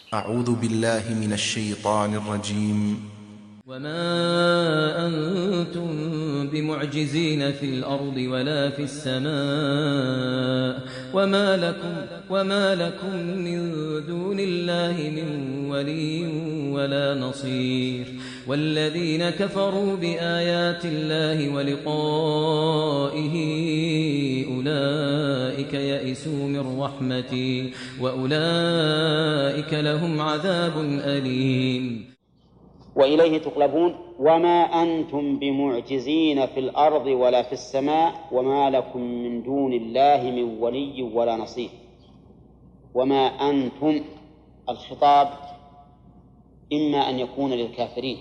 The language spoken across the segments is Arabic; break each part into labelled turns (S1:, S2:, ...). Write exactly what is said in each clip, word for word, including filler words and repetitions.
S1: أعوذ بالله من الشيطان الرجيم.
S2: وما أنتم بمعجزين في الأرض ولا في السماء وما لكم, وما لكم من دون الله من ولي ولا نصير. والذين كفروا بآيات الله ولقائه أولئك يئسوا من رحمتي وأولئك لهم عذاب أليم.
S3: وإليه تقلبون. وما أنتم بمعجزين في الأرض ولا في السماء وما لكم من دون الله من ولي ولا نصير. وما أنتم، الخطاب إما أن يكون للكافرين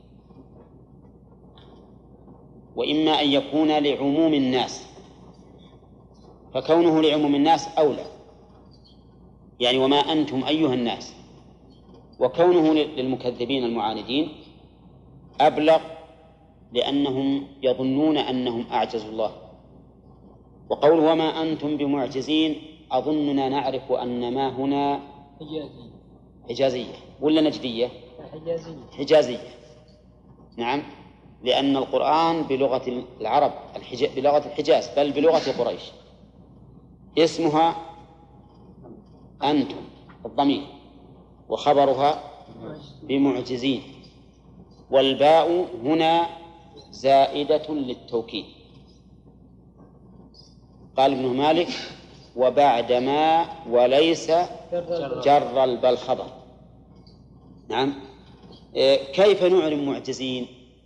S3: وإما أن يكون لعموم الناس، فكونه لعموم الناس أولى، يعني وما أنتم أيها الناس، وكونه للمكذبين المعاندين أبلغ، لأنهم يظنون أنهم أعجزوا الله. وقول وما أنتم بمعجزين أظننا نعرف أن ما هنا
S4: حجازية
S3: حجازية ولا نجدية؟
S4: حجازية
S3: حجازية، نعم، لأن القرآن بلغة العرب بلغة الحجاز، بل بلغة قريش، اسمها أنتم الضمير، وخبرها بمعجزين، والباء هنا زائدة للتوكيد. قال ابن مالك وبعدما وليس جر البل خبر. نعم. كيف نعلم معجزين؟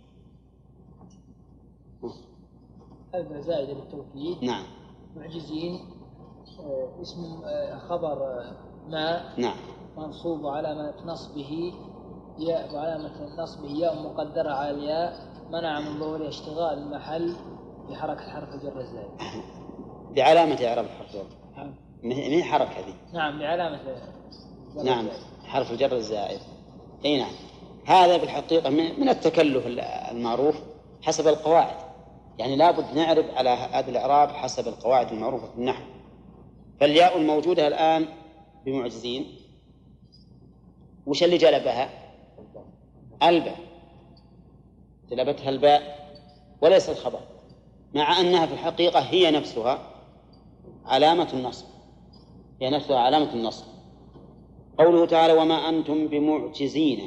S4: هذا زائدة للتوكيد.
S3: نعم.
S4: معجزين اسم خبر ما،
S3: نعم،
S4: منصوب علامة نصبه ياء، وعلامة نصبه ياء مقدرة على الياء، منع من ظهور اشتغال المحل بحركة حرف الجر الزائد.
S3: بعلامة إعراب حرف الجر. من حركة هذه؟
S4: نعم، بعلامة.
S3: نعم، حرف الجر الزائد. أي نعم. هذا بالحقيقة من التكلف المعروف حسب القواعد، يعني لابد نعرف على هذا الإعراب حسب القواعد المعروفة في النحو. فالياء الموجودة الآن بمعجزين وش اللي جلبها؟ الباء، جلبتها الباء وليس الخبر، مع أنها في الحقيقة هي نفسها علامة النصب، هي نفسها علامة النصب. قوله تعالى وما أنتم بمعجزين،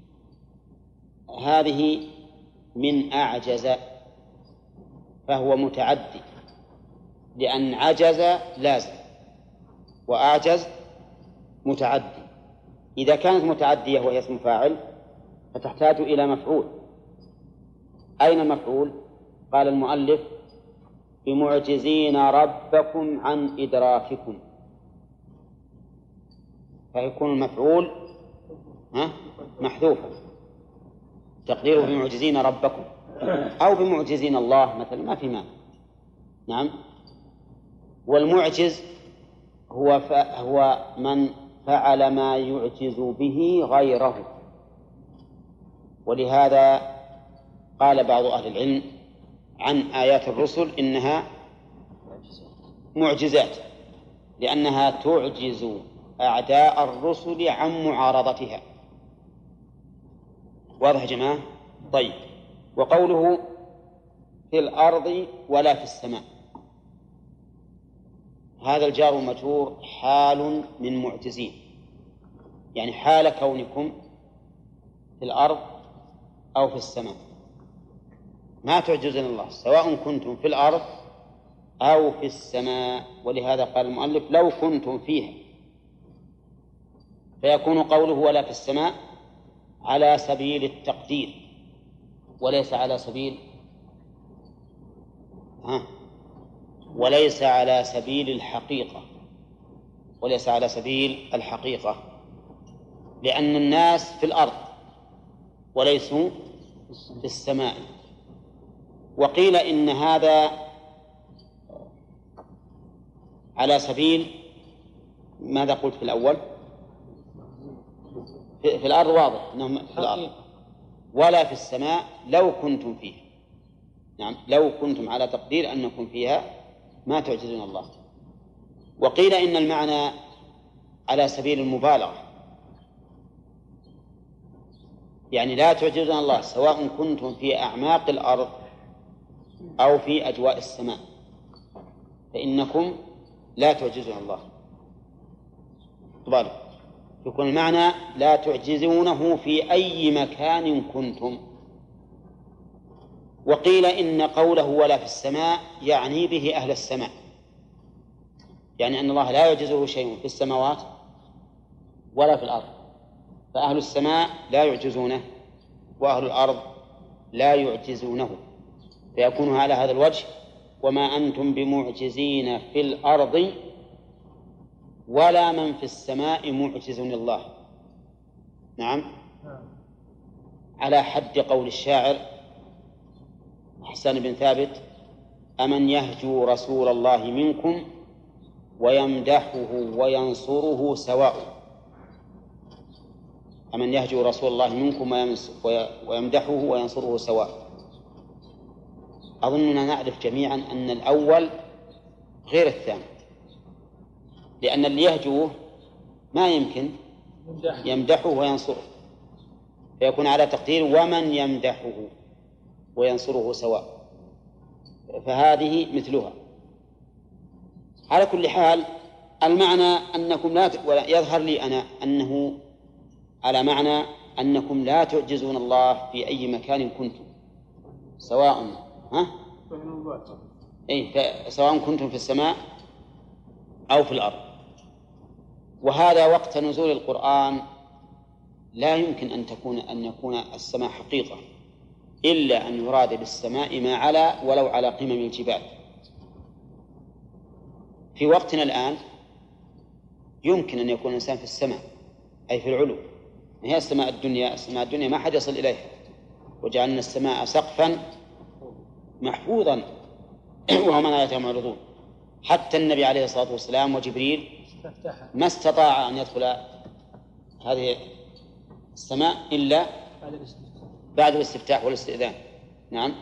S3: هذه من أعجز، فهو متعدي، لأن عجز لازم وأعجز متعدي. إذا كانت متعدية وهي اسم فاعل فتحتاج إلى مفعول. أين المفعول؟ قال المؤلف بمعجزين ربكم عن إدراككم، فيكون المفعول محذوفا، تقديره بمعجزين ربكم أو بمعجزين الله مثلا، ما في مانع. نعم. والمعجز هو هو من فعل ما يعجز به غيره، ولهذا قال بعض أهل العلم عن آيات الرسل إنها معجزات، لأنها تعجز أعداء الرسل عن معارضتها. واضح يا جماعة؟ طيب. وقوله في الأرض ولا في السماء، هذا الجار والمجرور حال من معجزين، يعني حال كونكم في الأرض أو في السماء ما تعجزون الله، سواء كنتم في الأرض أو في السماء. ولهذا قال المؤلف لو كنتم فيها، فيكون قوله ولا في السماء على سبيل التقدير وليس على سبيل ها وليس على سبيل الحقيقة وليس على سبيل الحقيقة لأن الناس في الأرض وليسوا في السماء. وقيل إن هذا على سبيل ماذا قلت في الأول؟ في, في الأرض واضح أنهم في الأرض، ولا في السماء لو كنتم فيها. نعم، لو كنتم على تقدير أنكم فيها ما تعجزون الله. وقيل إن المعنى على سبيل المبالغة، يعني لا تعجزون الله سواء كنتم في أعماق الأرض أو في أجواء السماء، فإنكم لا تعجزون الله. طبعا يكون المعنى لا تعجزونه في أي مكان كنتم. وقيل إن قوله ولا في السماء يعني به أهل السماء، يعني أن الله لا يعجزه شيء في السماوات ولا في الأرض، فأهل السماء لا يعجزونه وأهل الأرض لا يعجزونه، فيكون على هذا الوجه وما أنتم بمعجزين في الأرض ولا من في السماء معجز الله. نعم، على حد قول الشاعر حسان بن ثابت: أمن يهجو رسول الله منكم ويمدحه وينصره سواء. أمن يهجو رسول الله منكم ويمدحه وينصره سواء. أظننا نعرف جميعا أن الأول غير الثاني، لأن اللي يهجوه ما يمكن يمدحه وينصره، فيكون على تقدير ومن يمدحه وينصره سواء، فهذه مثلها. على كل حال المعنى أنكم لا ت... يظهر لي أنا أنه على معنى أنكم لا تعجزون الله في أي مكان كنتم، سواء ها؟ أي سواء كنتم في السماء أو في الأرض. وهذا وقت نزول القرآن لا يمكن أن تكون أن يكون السماء حقيقة إلا أن يراد بالسماء ما علا ولو على قمم الجبال. في وقتنا الآن يمكن أن يكون الإنسان في السماء أي في العلو، هي السماء الدنيا. السماء الدنيا ما حد يصل إليها، وجعلنا السماء سقفا محفوظا وهم عن آياتها معرضون. حتى النبي عليه الصلاة والسلام وجبريل ما استطاع أن يدخل هذه السماء إلا بعد الاستفتاح والاستئذان. نعم.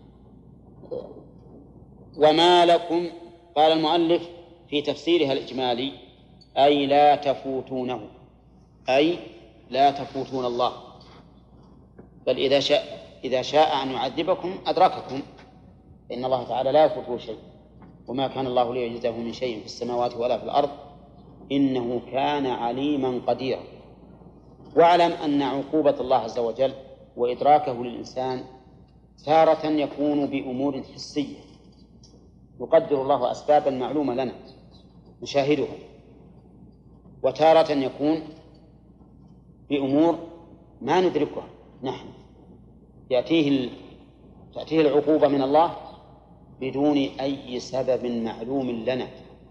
S3: وما لكم، قال المؤلف في تفسيرها الإجمالي: أي لا تفوتونه، أي لا تفوتون الله، بل إذا شاء إذا شاء أن يعذبكم أدرككم، إن الله تعالى لا يفوته شيء، وما كان الله ليعجزه من شيء في السماوات ولا في الأرض إنه كان عليما قديرا. واعلم أن عقوبة الله عز وجل وإدراكه للإنسان تارة يكون بأمور حسية يقدر الله أسبابا معلومة لنا نشاهدها، وتارة يكون بأمور ما ندركها نحن، يأتيه تأتيه العقوبة من الله بدون أي سبب معلوم لنا.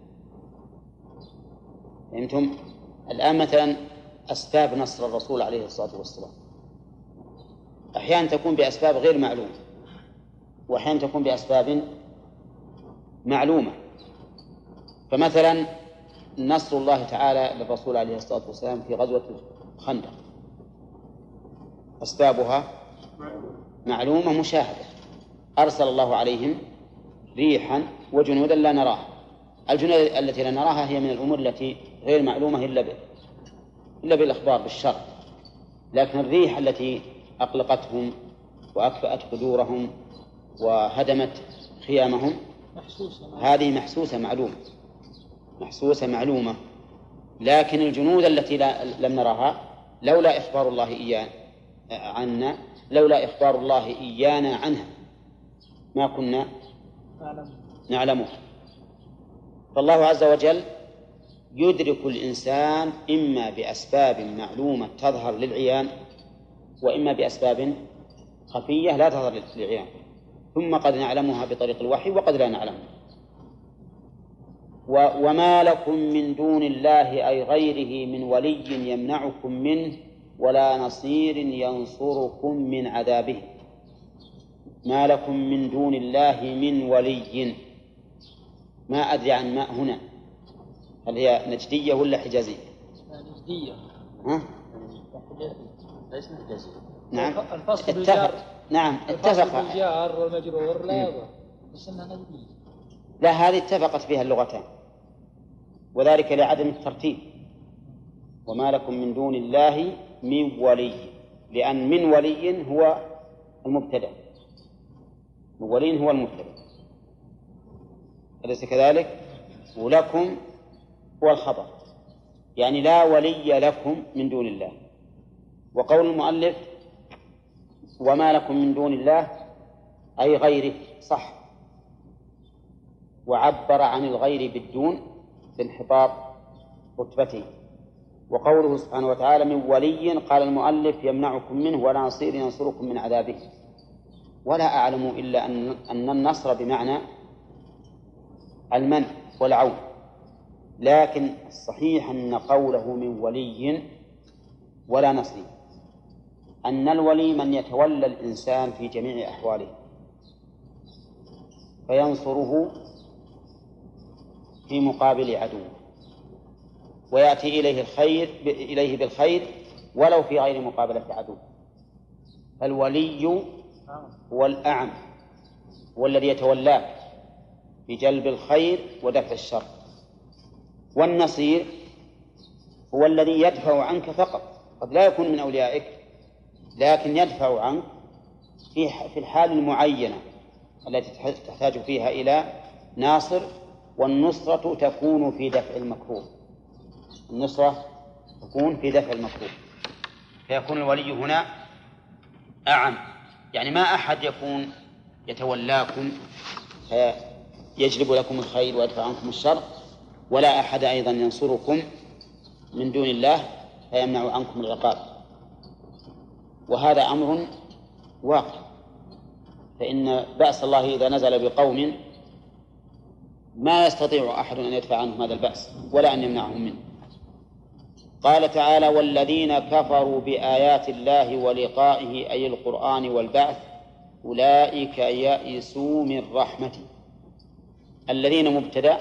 S3: فهمتم؟ الآن مثلا أسباب نصر الرسول عليه الصلاة والسلام أحيانا تكون بأسباب غير معلومة، وأحيانا تكون بأسباب معلومة. فمثلا نصر الله تعالى للرسول عليه الصلاة والسلام في غزوة الخندق أسبابها معلومة مشاهدة، أرسل الله عليهم ريحا وجنودا لا نراها. الجنود التي لا نراها هي من الأمور التي غير معلومة إلا إلا بالأخبار بالشرع، لكن الريح التي أقلقتهم وأكفأت قدورهم وهدمت خيامهم هذه محسوسة معلومة محسوسة معلومة. لكن الجنود التي لا لم نراها لولا إخبار الله إيانا عنا لولا إخبار الله إيانا عنها ما كنا نعلمها. فالله عز وجل يدرك الإنسان إما بأسباب معلومة تظهر للعيان، وإما بأسباب خفية لا تظهر للعيان، ثم قد نعلمها بطريق الوحي وقد لا نعلمها. وما لكم من دون الله أي غيره من ولي يمنعكم منه ولا نصير ينصركم من عذابه. ما لكم من دون الله من ولي، ما أدري عن ماء هنا هل هي نجدية ولا حجازية؟
S4: نجدية.
S3: ها؟
S4: ليس نجدية.
S3: نعم.
S4: الفصل
S3: اتفق. نعم اتفق.
S4: الجار والمجرور لا يضر، بس إنها نجدية.
S3: لا، هذه اتفقت فيها اللغتان، وذلك لعدم الترتيب. وما لكم من دون الله من ولي، لأن من ولي هو المبتدأ، من ولي هو المبتدأ، أليس كذلك؟ ولكم هو الخبر، يعني لا ولي لكم من دون الله. وقول المؤلف وما لكم من دون الله أي غيره صح، وعبر عن الغير بالدون بانحطاط رتبته. وقوله سبحانه وتعالى من ولي قال المؤلف يمنعكم منه ولا نصير ينصركم من عذابه. ولا أعلم إلا أن أن النصر بمعنى المنع والعون، لكن الصحيح أن قوله من ولي ولا نصير، أن الولي من يتولى الإنسان في جميع أحواله فينصره في مقابل عدوه، ويأتي إليه الخير إليه بالخير ولو في غير مقابلة عدوه. الولي هو الأعم، هو الذي يتولاك بجلب الخير ودفع الشر. والنصير هو الذي يدفع عنك فقط، قد لا يكون من أوليائك لكن يدفع عنك في الحال المعينة التي تحتاج فيها إلى ناصر. والنصرة تكون في دفع المكروه، النصرة تكون في دفع المكروه، فيكون الولي هنا أعم، يعني ما أحد يكون يتولاكم فيجلب لكم الخير ويدفع عنكم الشر، ولا أحد أيضا ينصركم من دون الله فيمنع عنكم العقاب. وهذا أمر واقع، فإن بأس الله إذا نزل بقوم ما يستطيع أحد أن يدفع عنهم هذا البأس ولا أن يمنعهم منه. قال تعالى والذين كفروا بآيات الله ولقائه أي القرآن والبعث أولئك يئسوا من رحمته. الذين مبتدأ،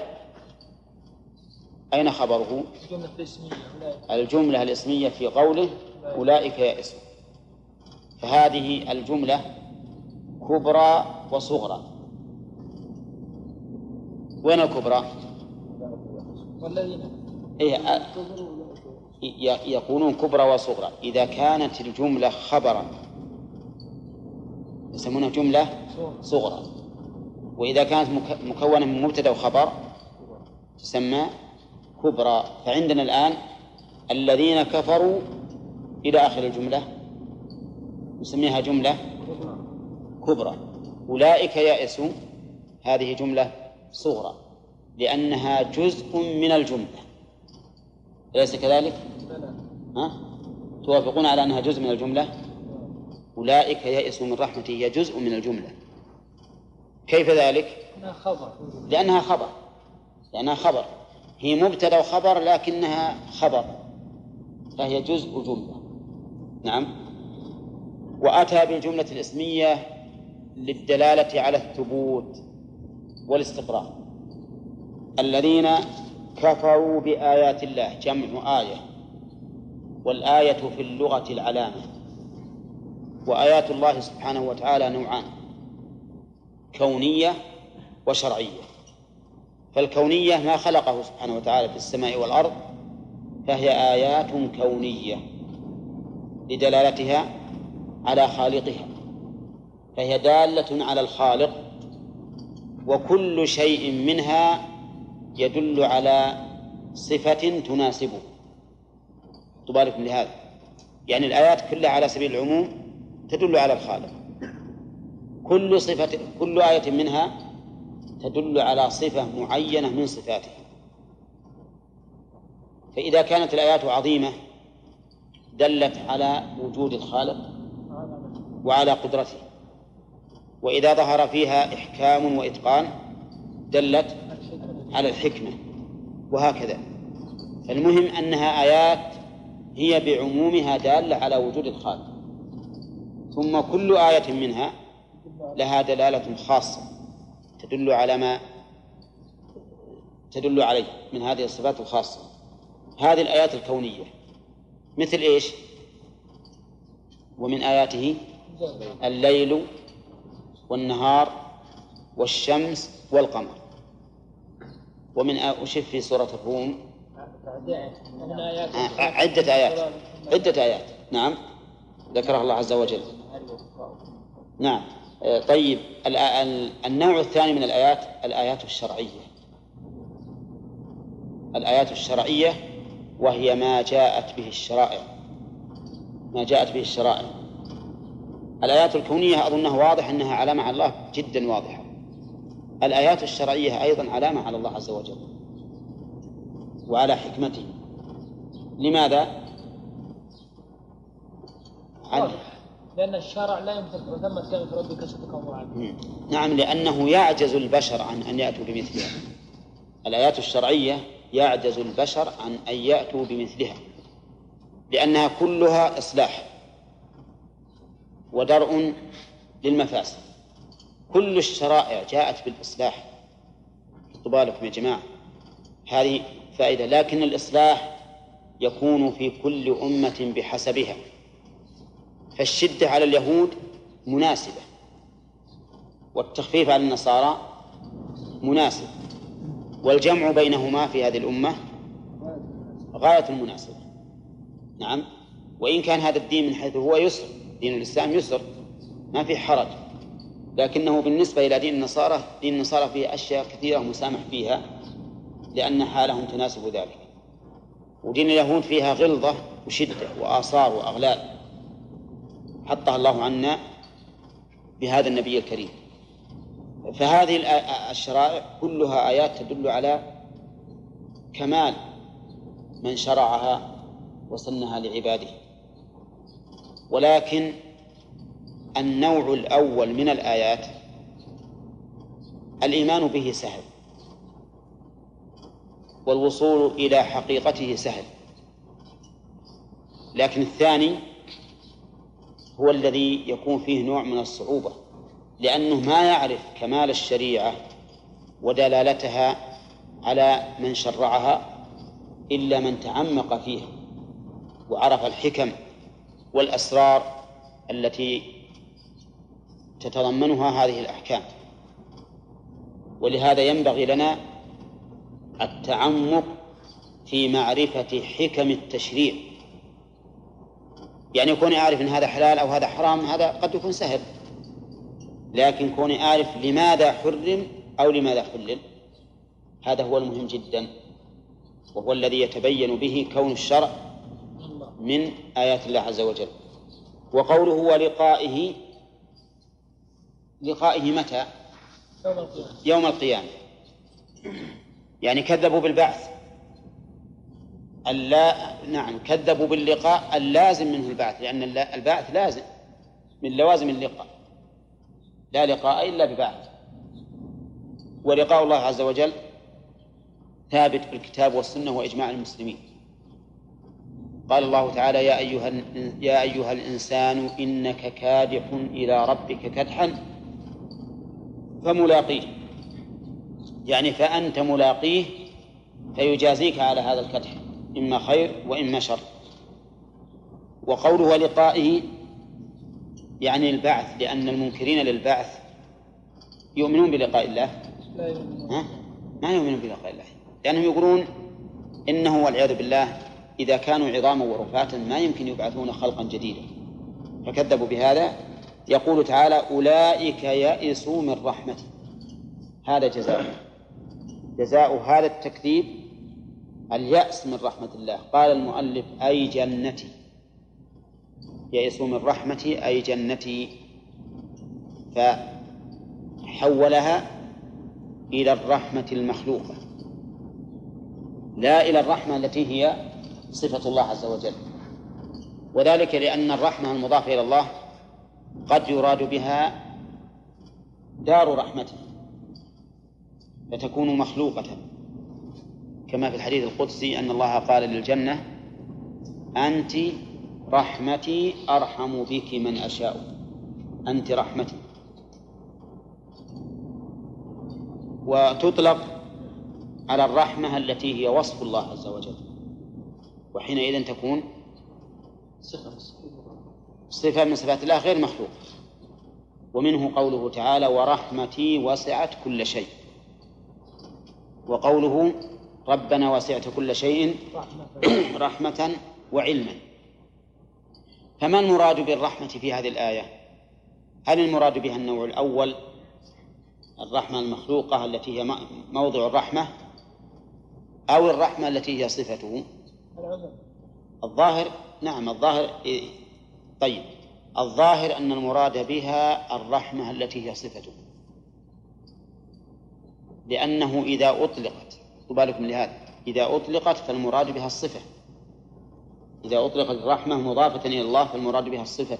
S3: أين خبره؟ الجملة الاسمية في قوله أولئك يئسوا، فهذه الجملة كبرى وصغرى. وين الكبرى؟ إيه يكونون كبرى وصغرى إذا كانت الجملة خبرا يسمونها جملة صغرى، وإذا كانت مكونة من مبتدأ وخبر تسمى كبرى. فعندنا الآن الذين كفروا إلى آخر الجملة نسميها جملة كبرى. أولئك يئسوا هذه جملة صغرى لأنها جزء من الجملة، أليس كذلك؟ ها؟ توافقون على أنها جزء من الجملة؟ أولئك يئسوا من رحمته هي جزء من الجملة. كيف ذلك؟ لأنها خبر، لأنها خبر، هي مبتدأ وخبر لكنها خبر، فهي جزء جملة. نعم. وأتى بالجملة الاسمية للدلالة على الثبوت والاستقرار. الذين كفروا بآيات الله جمع آية، والآية في اللغة العلامة. وآيات الله سبحانه وتعالى نوعان، كونية وشرعية. فالكونية ما خلقه سبحانه وتعالى في السماء والأرض فهي آيات كونية لدلالتها على خالقها، فهي دالة على الخالق، وكل شيء منها يدل على صفة تناسبه. تبارك لهذا، يعني الآيات كلها على سبيل العموم تدل على الخالق، كل صفة كل آية منها تدل على صفة معينة من صفاته. فإذا كانت الآيات عظيمة دلت على وجود الخالق وعلى قدرته، وإذا ظهر فيها إحكام وإتقان دلت على الحكمة، وهكذا. فالمهم أنها آيات هي بعمومها دالة على وجود الخالق، ثم كل آية منها لها دلالة خاصة تدل على ما تدل عليه من هذه الصفات الخاصة. هذه الآيات الكونية مثل إيش؟ ومن آياته الليل والنهار والشمس والقمر. ومن وشف في سورة الروم عدة آيات عدة آيات نعم. ذكرها الله عز وجل. نعم. طيب، النوع الثاني من الآيات الآيات الشرعية. الآيات الشرعية وهي ما جاءت به الشرائع ما جاءت به الشرائع. الآيات الكونية أظنها واضح أنها علامة على الله جدا واضحة. الآيات الشرعية أيضا علامة على الله عز وجل وعلى حكمته. لماذا؟
S4: واضح. لأن الشرع لا ينفذ ثمة كلمة ربك صدقا وعدلا.
S3: نعم، لأنه يعجز البشر عن أن يأتوا بمثلها. الآيات الشرعية يعجز البشر عن أن يأتوا بمثلها لأنها كلها إصلاح ودرء للمفاسد. كل الشرائع جاءت بالإصلاح. خذوا بالكم يا جماعة، هذه فائدة. لكن الإصلاح يكون في كل أمة بحسبها. فالشدة على اليهود مناسبة، والتخفيف على النصارى مناسب، والجمع بينهما في هذه الأمة غاية المناسبة. نعم. وإن كان هذا الدين من حيث هو يسر، دين الإسلام يسر ما في حرج، لكنه بالنسبة إلى دين النصارى دين النصارى فيه أشياء كثيرة مسامح فيها لأن حالهم تناسب ذلك. ودين اليهود فيها غلظة وشدة وآثار وأغلال حطها الله عنا بهذا النبي الكريم. فهذه الشرائع كلها آيات تدل على كمال من شرعها وسنها لعباده. ولكن النوع الأول من الآيات الإيمان به سهل والوصول إلى حقيقته سهل، لكن الثاني هو الذي يكون فيه نوع من الصعوبة، لأنه ما يعرف كمال الشريعة ودلالتها على من شرعها إلا من تعمق فيها وعرف الحكم والأسرار التي تتضمنها هذه الأحكام. ولهذا ينبغي لنا التعمق في معرفة حكم التشريع. يعني كوني أعرف أن هذا حلال أو هذا حرام هذا قد يكون سهل، لكن كوني أعرف لماذا حرم أو لماذا حلل هذا هو المهم جدا، وهو الذي يتبين به كون الشرع من آيات الله عز وجل. وقوله ولقائه، لقائه متى؟
S4: يوم القيامة.
S3: يوم القيامة. يعني كذبوا بالبعث اللا نعم كذبوا باللقاء اللازم منه البعث، لأن البعث لازم من لوازم اللقاء، لا لقاء إلا ببعث. ولقاء الله عز وجل ثابت بالكتاب والسنة وإجماع المسلمين. قال الله تعالى يا أيها, يا أيها الإنسان إنك كادح إلى ربك كدحا فملاقيه، يعني فأنت ملاقيه فيجازيك على هذا الكدح إما خير وإما شر. وقوله ولقائه يعني البعث، لأن المنكرين للبعث يؤمنون بلقاء الله؟
S4: لا يؤمنون.
S3: ها؟ ما يؤمنون بلقاء الله، لأنهم يقولون إنه والعياذ بالله إذا كانوا عظاما ورفاتا ما يمكن يبعثون خلقا جديدا، فكذبوا بهذا. يقول تعالى أولئك يئسوا من رحمتي، هذا جزاء جزاء هذا التكذيب اليأس من رحمة الله. قال المؤلف أي جنتي، يئسوا من رحمتي أي جنتي، فحولها إلى الرحمة المخلوقة لا إلى الرحمة التي هي صفة الله عز وجل. وذلك لأن الرحمة المضافة إلى الله قد يراد بها دار رحمته فتكون مخلوقة، كما في الحديث القدسي أن الله قال للجنة أنت رحمتي أرحم بك من أشاء، أنت رحمتي. وتطلق على الرحمة التي هي وصف الله عز وجل، وحينئذ تكون صفة من صفات الله غير مخلوق. ومنه قوله تعالى ورحمتي وسعت كل شيء، وقوله ربنا وسعت كل شيء رحمة وعلما. فما المراد بالرحمة في هذه الآية؟ هل المراد بها النوع الأول الرحمة المخلوقة التي هي موضع الرحمة، أو الرحمة التي هي صفته؟ الظاهر نعم الظاهر طيب الظاهر أن المراد بها الرحمة التي هي صفته، لأنه إذا أطلقت بالكم لهذا إذا أطلقت فالمراد بها الصفة، إذا أطلقت الرحمة مضافة إلى الله فالمراد بها الصفة،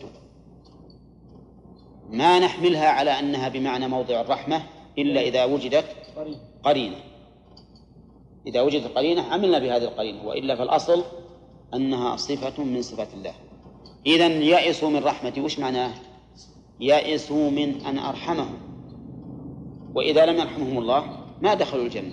S3: ما نحملها على أنها بمعنى موضع الرحمة إلا إذا وجدت قرينة، إذا وجدت قرينة عملنا بهذه القرينة، وإلا فالأصل أنها صفة من صفات الله. إذن يئسوا من رحمتي وش معناه؟ يئسوا من أن أرحمهم، وإذا لم يرحمهم الله ما دخلوا الجنة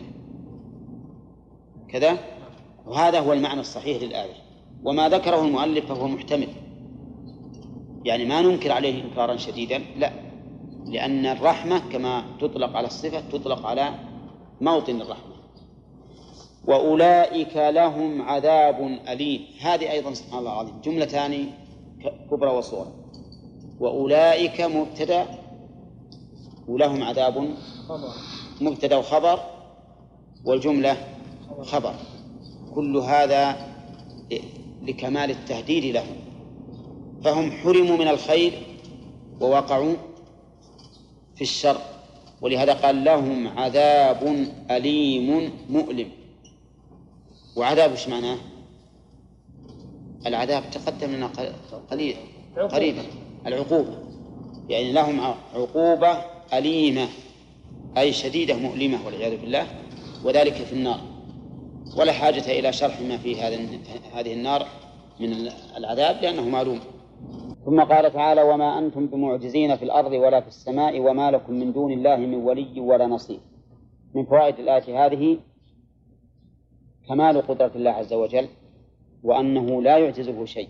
S3: كذا، وهذا هو المعنى الصحيح للآية. وما ذكره المؤلف فهو محتمل، يعني ما ننكر عليه إنكارا شديدا، لا، لأن الرحمة كما تطلق على الصفة تطلق على موطن الرحمة. وأولئك لهم عذاب أليم، هذه أيضا سبحان الله العظيم جملتان كبرى وصغرى. وأولئك مبتدأ ولهم عذاب مبتدأ وخبر، والجملة خبر، كل هذا لكمال التهديد لهم، فهم حرموا من الخير ووقعوا في الشر، ولهذا قال لهم عذاب أليم مؤلم. وعذاب ايش معناه؟ العذاب تقدم لنا قليل قريبا، العقوبة، يعني لهم عقوبة أليمة أي شديدة مؤلمة والعياذ بالله، وذلك في النار، ولا حاجة إلى شرح ما في هذه النار من العذاب لأنه معلوم. ثم قال تعالى وما أنتم بمعجزين في الأرض ولا في السماء وما لكم من دون الله من ولي ولا نصير. من فوائد الآية هذه كمال قدرة الله عز وجل، وأنه لا يعجزه شيء.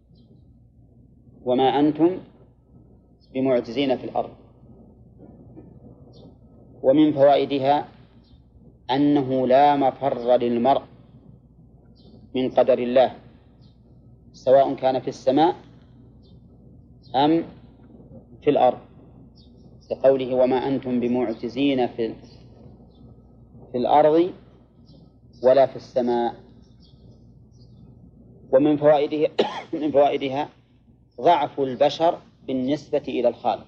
S3: وما أنتم بمعجزين في الأرض. ومن فوائدها أنه لا مفر للمرء من قدر الله، سواء كان في السماء أم في الأرض، لقوله وما أنتم بمعجزين في في الأرض ولا في السماء. ومن فوائدها من فوائدها ضعف البشر بالنسبة إلى الخالق،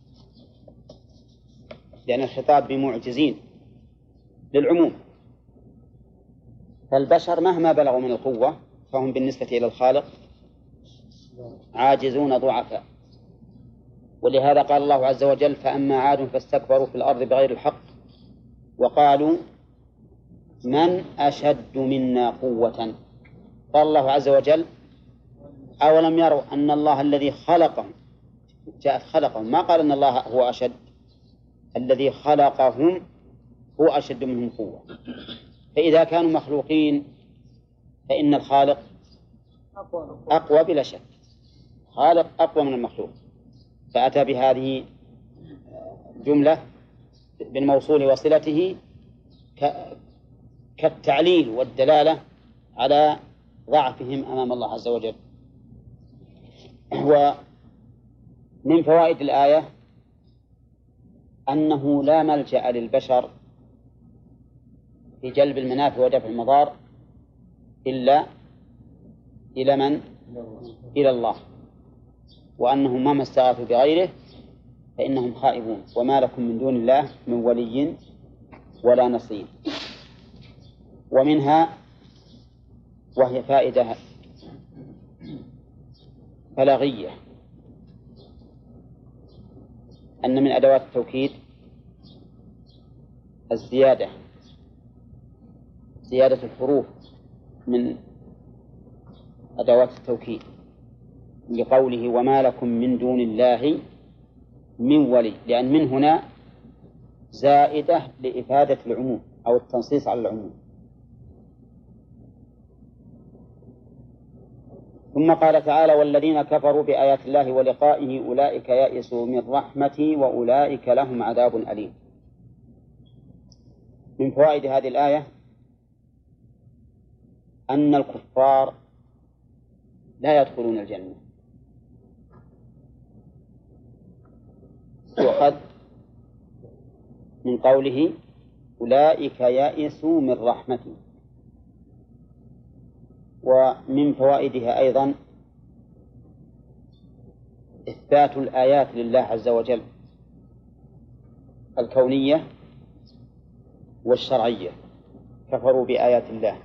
S3: لأن الخطاب بمعجزين للعموم، فالبشر مهما بلغوا من القوة فهم بالنسبة إلى الخالق عاجزون ضعفاء. ولهذا قال الله عز وجل فأما عاد فاستكبروا في الأرض بغير الحق وقالوا من أشد منا قوة. قال الله عز وجل أولم يروا أن الله الذي خلقهم، جاءت خلقهم، ما قال أن الله هو أشد، الذي خلقهم هو أشد منهم قوة. فإذا كانوا مخلوقين فإن الخالق أقوى بلا شك، خالق أقوى من المخلوق. فأتى بهذه جملة بالموصول وصلته كالتعليل والدلالة على ضعفهم أمام الله عز وجل. ومن فوائد الآية أنه لا ملجأ للبشر في جلب المنافع ودفع المضار إلا إلى من؟ إلى الله، وأنهم مهما استغاثوا بغيره فإنهم خائبون. وما لكم من دون الله من ولي ولا نصير. ومنها وهي فائدة بلاغية أن من أدوات التوكيد الزيادة، زيادة الحروف من أدوات التوكيد، لقوله وما لكم من دون الله من ولي، لأن من هنا زائدة لإفادة العموم أو التنصيص على العموم. ثم قال تعالى والذين كفروا بآيات الله ولقائه أولئك يئسوا من رحمتي وأولئك لهم عذاب أليم. من فوائد هذه الآية أن الكفار لا يدخلون الجنة تؤخذ من قوله أولئك يئسوا من رحمتي. ومن فوائدها أيضا إثبات الآيات لله عز وجل الكونية والشرعية، كفروا بآيات الله.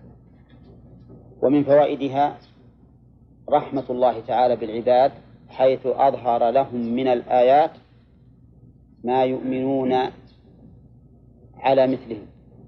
S3: ومن فوائدها رحمة الله تعالى بالعباد، حيث أظهر لهم من الآيات ما يؤمنون على مثلهم.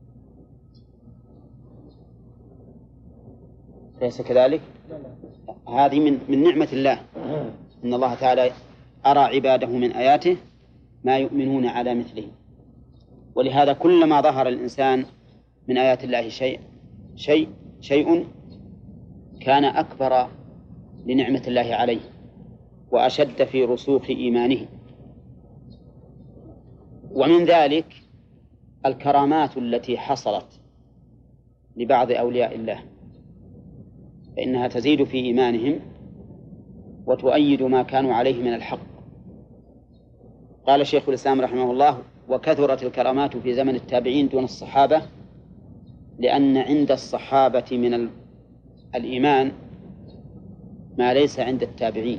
S3: ليس كذلك؟ هذه من من نعمة الله، إن الله تعالى أرى عباده من آياته ما يؤمنون على مثله. ولهذا كلما ظهر الإنسان من آيات الله شيء شيء شيء كان أكبر لنعمة الله عليه وأشد في رسوخ إيمانه. ومن ذلك الكرامات التي حصلت لبعض أولياء الله، فإنها تزيد في إيمانهم وتؤيد ما كانوا عليه من الحق. قال شيخ الإسلام رحمه الله: وكثرت الكرامات في زمن التابعين دون الصحابة، لأن عند الصحابة من الإيمان ما ليس عند التابعين،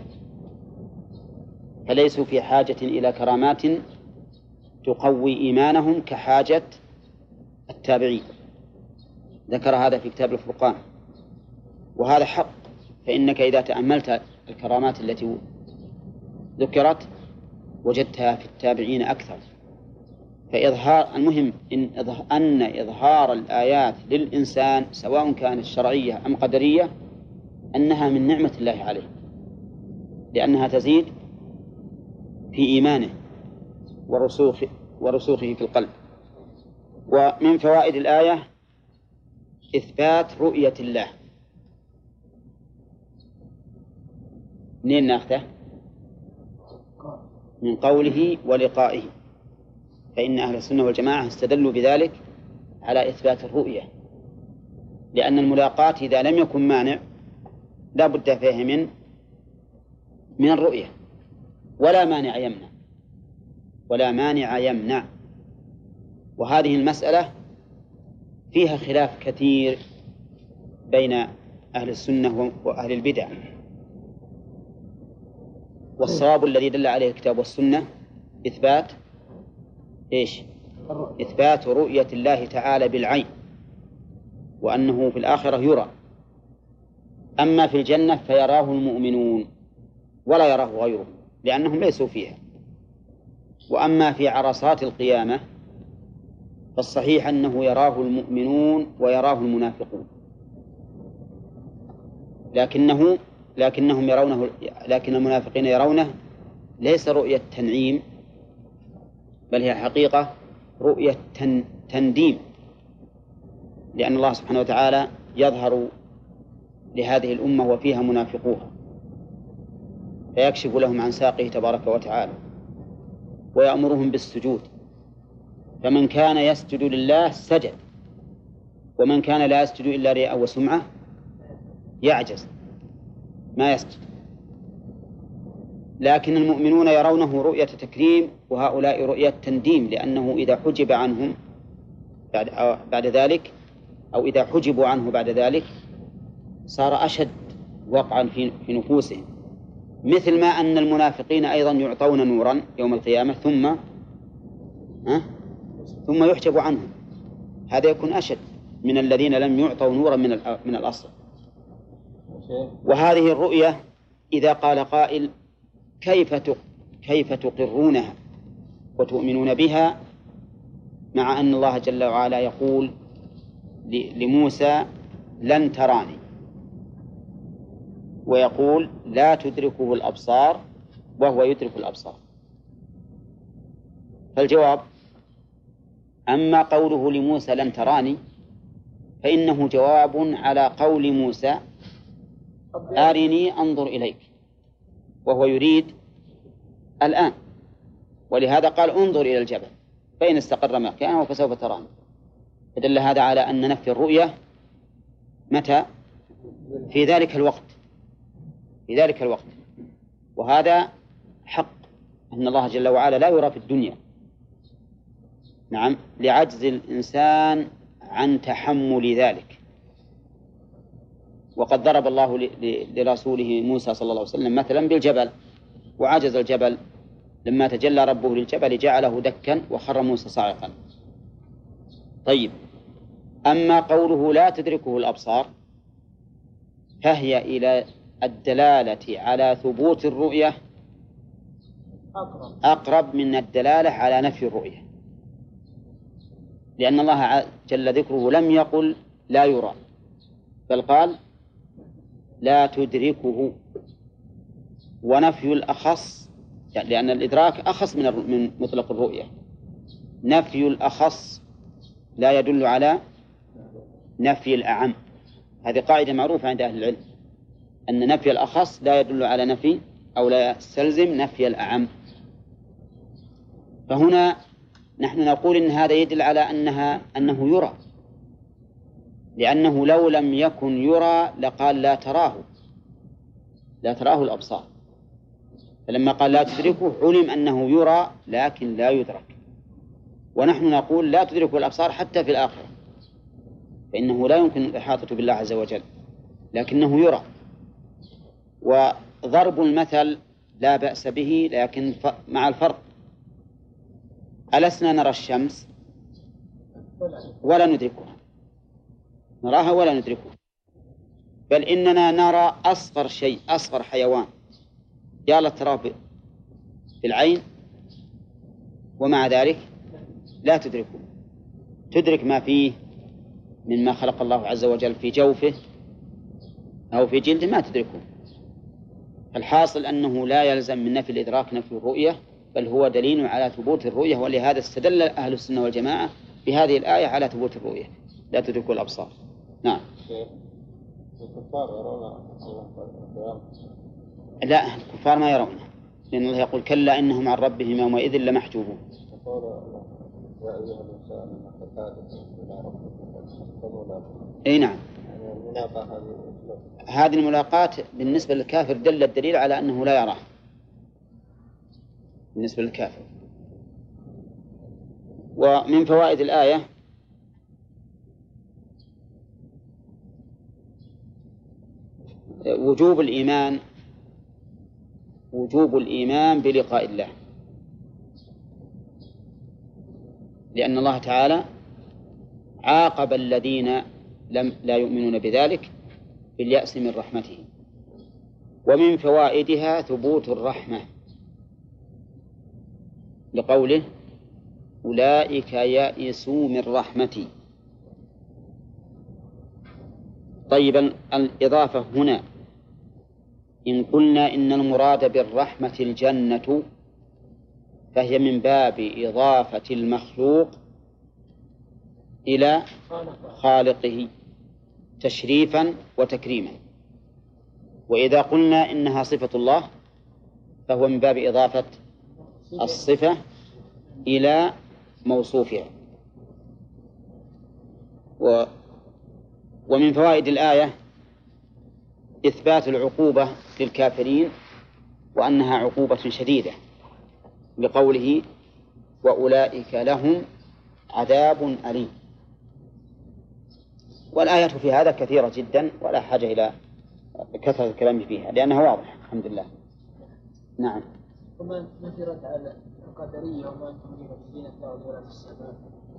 S3: فليسوا في حاجة إلى كرامات تقوي إيمانهم كحاجة التابعين. ذكر هذا في كتاب الفرقان، وهذا حق. فإنك إذا تأملت الكرامات التي ذكرت وجدتها في التابعين أكثر. فإظهار المهم إن, أن إظهار الآيات للإنسان سواء كانت شرعية أم قدرية أنها من نعمة الله عليه، لأنها تزيد في إيمانه ورسوخ ورسوخه في القلب. ومن فوائد الآية إثبات رؤية الله. منين ناخذه؟ من قوله ولقائه، فإن أهل السنة والجماعة استدلوا بذلك على إثبات الرؤية، لأن الملاقاة إذا لم يكن مانع لا بد فيه من من الرؤية، ولا مانع يمنع ولا مانع يمنع. وهذه المسألة فيها خلاف كثير بين أهل السنة وأهل البدع، والصواب الذي دل عليه الكتاب والسنة إثبات إيش؟ إثبات رؤية الله تعالى بالعين، وأنه في الآخرة يرى. أما في الجنة فيراه المؤمنون ولا يراه غيره، لأنهم ليسوا فيها. وأما في عرصات القيامة فالصحيح أنه يراه المؤمنون ويراه المنافقون، لكنه لكنهم يرونه، لكن المنافقين يرونه ليس رؤية تنعيم، بل هي حقيقة رؤية تنديم، لأن الله سبحانه وتعالى يظهر لهذه الأمة وفيها منافقوها فيكشف لهم عن ساقه تبارك وتعالى ويأمرهم بالسجود. فمن كان يسجد لله سجد، ومن كان لا يسجد إلا رياء وسمعة يعجز ما يسجد. لكن المؤمنون يرونه رؤية تكريم، وهؤلاء رؤية تنديم، لأنه إذا حجب عنهم بعد, بعد ذلك أو إذا حجبوا عنه بعد ذلك صار أشد وقعا في, في نفوسهم، مثل ما أن المنافقين أيضا يعطون نورا يوم القيامة ثم ها ثم يحجب عنهم. هذا يكون أشد من الذين لم يعطوا نورا من من الأصل. وهذه الرؤية إذا قال قائل كيف كيف تقرونها وتؤمنون بها مع أن الله جل وعلا يقول لموسى لن تراني، ويقول لا تدركه الأبصار وهو يدرك الأبصار؟ فالجواب: أما قوله لموسى لن تراني فإنه جواب على قول موسى أرني أنظر إليك، وهو يريد الآن، ولهذا قال انظر إلى الجبل فإن استقر مكانه فسوف تراني. فدل هذا على أن نفي الرؤية متى؟ في ذلك الوقت في ذلك الوقت وهذا حق أن الله جل وعلا لا يرى في الدنيا، نعم، لعجز الإنسان عن تحمل ذلك. وقد ضرب الله لرسوله موسى صلى الله عليه وسلم مثلا بالجبل، وعجز الجبل لما تجلى ربه للجبل جعله دكا وخر موسى صاعقا. طيب، أما قوله لا تدركه الأبصار فهي إلى الدلالة على ثبوت الرؤية أقرب من الدلالة على نفي الرؤية، لأن الله جل ذكره لم يقل لا يرى، بل قال لا تدركه. ونفي الأخص، يعني لأن الإدراك أخص من مطلق الرؤية، نفي الأخص لا يدل على نفي الأعم. هذه قاعدة معروفة عند أهل العلم، أن نفي الأخص لا يدل على نفي أو لا يستلزم نفي الأعم. فهنا نحن نقول إن هذا يدل على أنها أنه يرى، لأنه لو لم يكن يرى لقال لا تراه، لا تراه الأبصار. فلما قال لا تدركه علم أنه يرى لكن لا يدرك. ونحن نقول لا تدركه الأبصار حتى في الآخرة، فإنه لا يمكن الإحاطة بالله عز وجل، لكنه يرى. وضرب المثل لا بأس به، لكن مع الفرق، ألسنا نرى الشمس ولا ندركها، نراها ولا ندركها، بل إننا نرى أصغر شيء، أصغر حيوان يا الله تراه في العين، ومع ذلك لا تدركه. تدرك ما فيه مما خلق الله عز وجل في جوفه أو في جلده، ما تدركه. الحاصل أنه لا يلزم من نفي الإدراك نفي الرؤية، بل هو دليل على ثبوت الرؤية. ولهذا استدل أهل السنة والجماعة بهذه الآية على ثبوت الرؤية، لا تدركوا الأبصار. نعم.
S5: الكفار يرون الله؟
S3: لا، الكفار ما يرونه، لأن الله يقول كلا إنهم عن ربهم يومئذ لمحجوبون.
S5: يا أيها الإنسان إنك كادح إلى ربك.
S3: أي نعم. هذه الملاقاة بالنسبة للكافر دل الدليل على أنه لا يراه بالنسبة للكافر. ومن فوائد الآية وجوب الإيمان وجوب الإيمان بلقاء الله، لأن الله تعالى عاقب الذين لم لا يؤمنون بذلك باليأس من رحمته. ومن فوائدها ثبوت الرحمة، لقوله أولئك يئسوا من رحمتي. طيب، الإضافة هنا إن قلنا إن المراد بالرحمة الجنة فهي من باب إضافة المخلوق إلى خالقه تشريفا وتكريما. وإذا قلنا إنها صفة الله فهو من باب إضافة الصفة إلى موصوفها. و ومن فوائد الآية إثبات العقوبة للكافرين، وأنها عقوبة شديدة، لقوله وأولئك لهم عذاب أليم. والآية في هذا كثيرة جدا ولا حاجة إلى كثرة الكلام فيها لأنها واضحة الحمد لله. نعم.
S4: ومن نذرت على القدرية وما أنتم بمعجزين في الأرض ولا في السماء،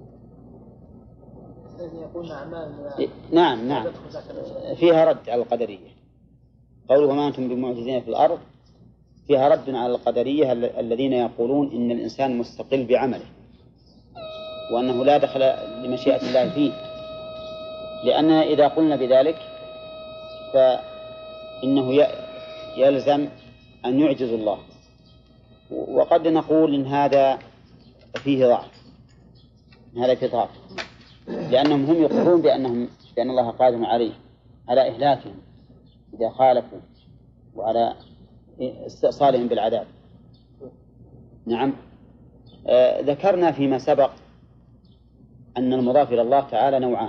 S4: يقولون أعمال.
S3: نعم نعم فيها رد على القدرية. قوله وما أنتم بمعجزين في الأرض فيها رد على القدرية الذين يقولون إن الإنسان مستقل بعمله وأنه لا دخل لمشيئة الله فيه، لأننا إذا قلنا بذلك فإنه يلزم أن يعجز الله. وقد نقول إن هذا فيه ضعف، هذا فيه ضعف، لأنهم هم يقولون بأنهم بأن الله قادر عليه على إهلاكهم إذا خالفوا وعلى استئصالهم بالعذاب. نعم. آه ذكرنا فيما سبق أن المضاف إلى الله تعالى نوعان.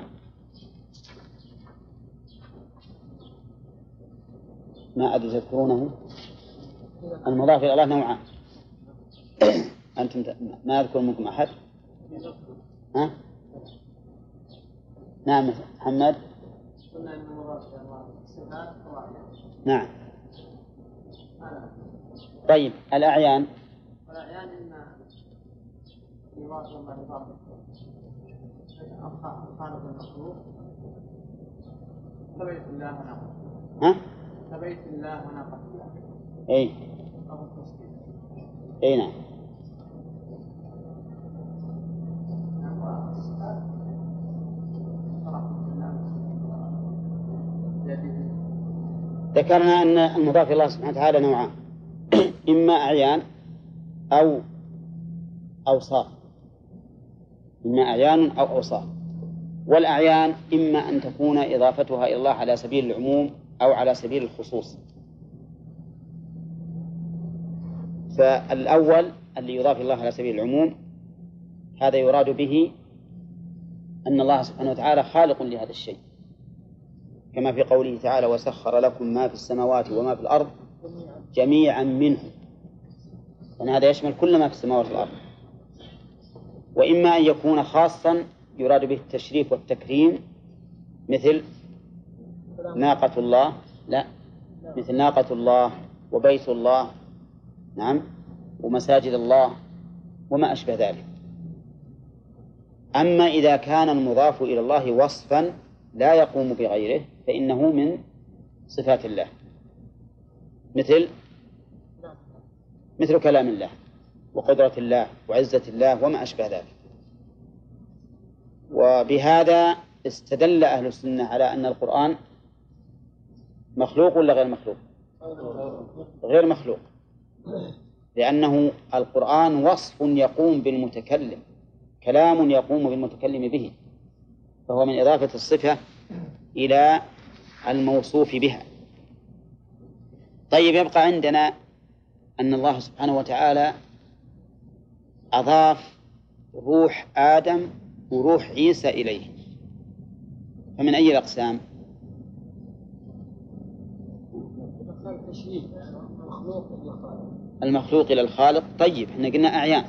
S3: ما أدري تذكرونه؟ المضاف إلى الله نوعان، أنتم ما أذكر منكم أحد؟ ها؟ نعم محمد. نعم. طيب الأعيان.
S6: الأعيان إن يواصل الله إضافة الخالق المخلوق كبيت الله وناقة.
S3: ها؟
S6: كبيت الله وناقة.
S3: أي.
S6: أو التسبيح.
S3: أي نعم. ذكرنا أن المضاف إلى الله سبحانه وتعالى نوعان، إما أعيان أو أوصاف، إما أعيان أو أوصاف. والأعيان إما أن تكون إضافتها إلى الله على سبيل العموم أو على سبيل الخصوص. فالأول اللي يضاف الله على سبيل العموم هذا يراد به أن الله سبحانه وتعالى خالق لهذا الشيء، كما في قوله تعالى وسخر لكم ما في السماوات وما في الأرض جميعا منه، وأن هذا يشمل كل ما في السماوات والأرض. وإما أن يكون خاصا يراد به التشريف والتكريم، مثل ناقة الله، لا، مثل ناقة الله وبيت الله، نعم، ومساجد الله وما أشبه ذلك. أما إذا كان المضاف إلى الله وصفا لا يقوم بغيره فإنه من صفات الله، مثل مثل كلام الله وقدرة الله وعزة الله وما أشبه ذلك. وبهذا استدل أهل السنة على أن القرآن مخلوق ولا غير مخلوق؟ غير مخلوق، لأنه القرآن وصف يقوم بالمتكلم، كلام يقوم بالمتكلم به، فهو من إضافة الصفة إلى الموصوف بها. طيب يبقى عندنا أن الله سبحانه وتعالى أضاف روح آدم وروح عيسى إليه، فمن أي الأقسام؟ المخلوق إلى الخالق. طيب احنا قلنا أعيان.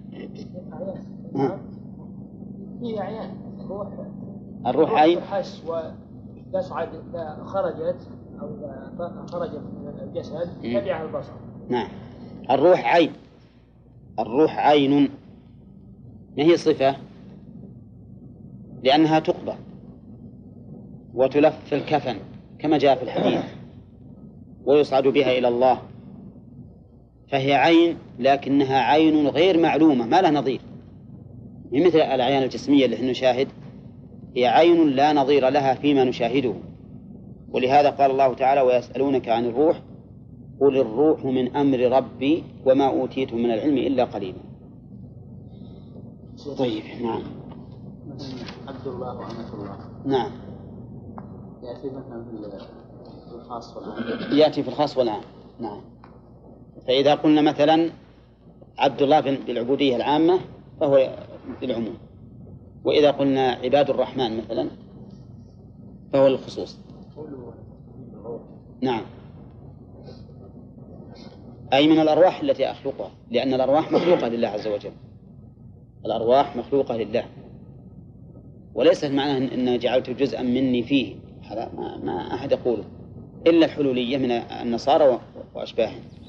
S4: هي أعيان روح،
S3: الروح عين
S4: تحس وتصعد إذا خرجت أو إذا خرجت من الجسد تبعها البصر.
S3: نعم. الروح عين، الروح عين ما هي صفة؟ لأنها تقبل وتلف في الكفن كما جاء في الحديث ويصعد بها إلى الله، فهي عين لكنها عين غير معلومة ما لها نظير، مثل الأعيان الجسمية اللي نشاهد، هي عين لا نظير لها فيما نشاهده. ولهذا قال الله تعالى ويسألونك عن الروح قل الروح من أمر ربي وما أوتيتم من العلم إلا قليلا. طيب نعم.
S5: عبد الله وأمة الله.
S3: نعم.
S5: يأتي مثلا في الخاص والعام.
S3: يأتي في الخاص والعام. نعم. فإذا قلنا مثلا عبد الله بالعبودية العامة فهو بالعموم، وإذا قلنا عباد الرحمن مثلا فهو للخصوص. نعم. أي من الأرواح التي أخلقها، لأن الأرواح مخلوقة لله عز وجل، الأرواح مخلوقة لله، وليس معناه أن جعلت جزءا مني فيه، هذا ما, ما أحد يقوله إلا الحلولية من النصارى وأشباههم.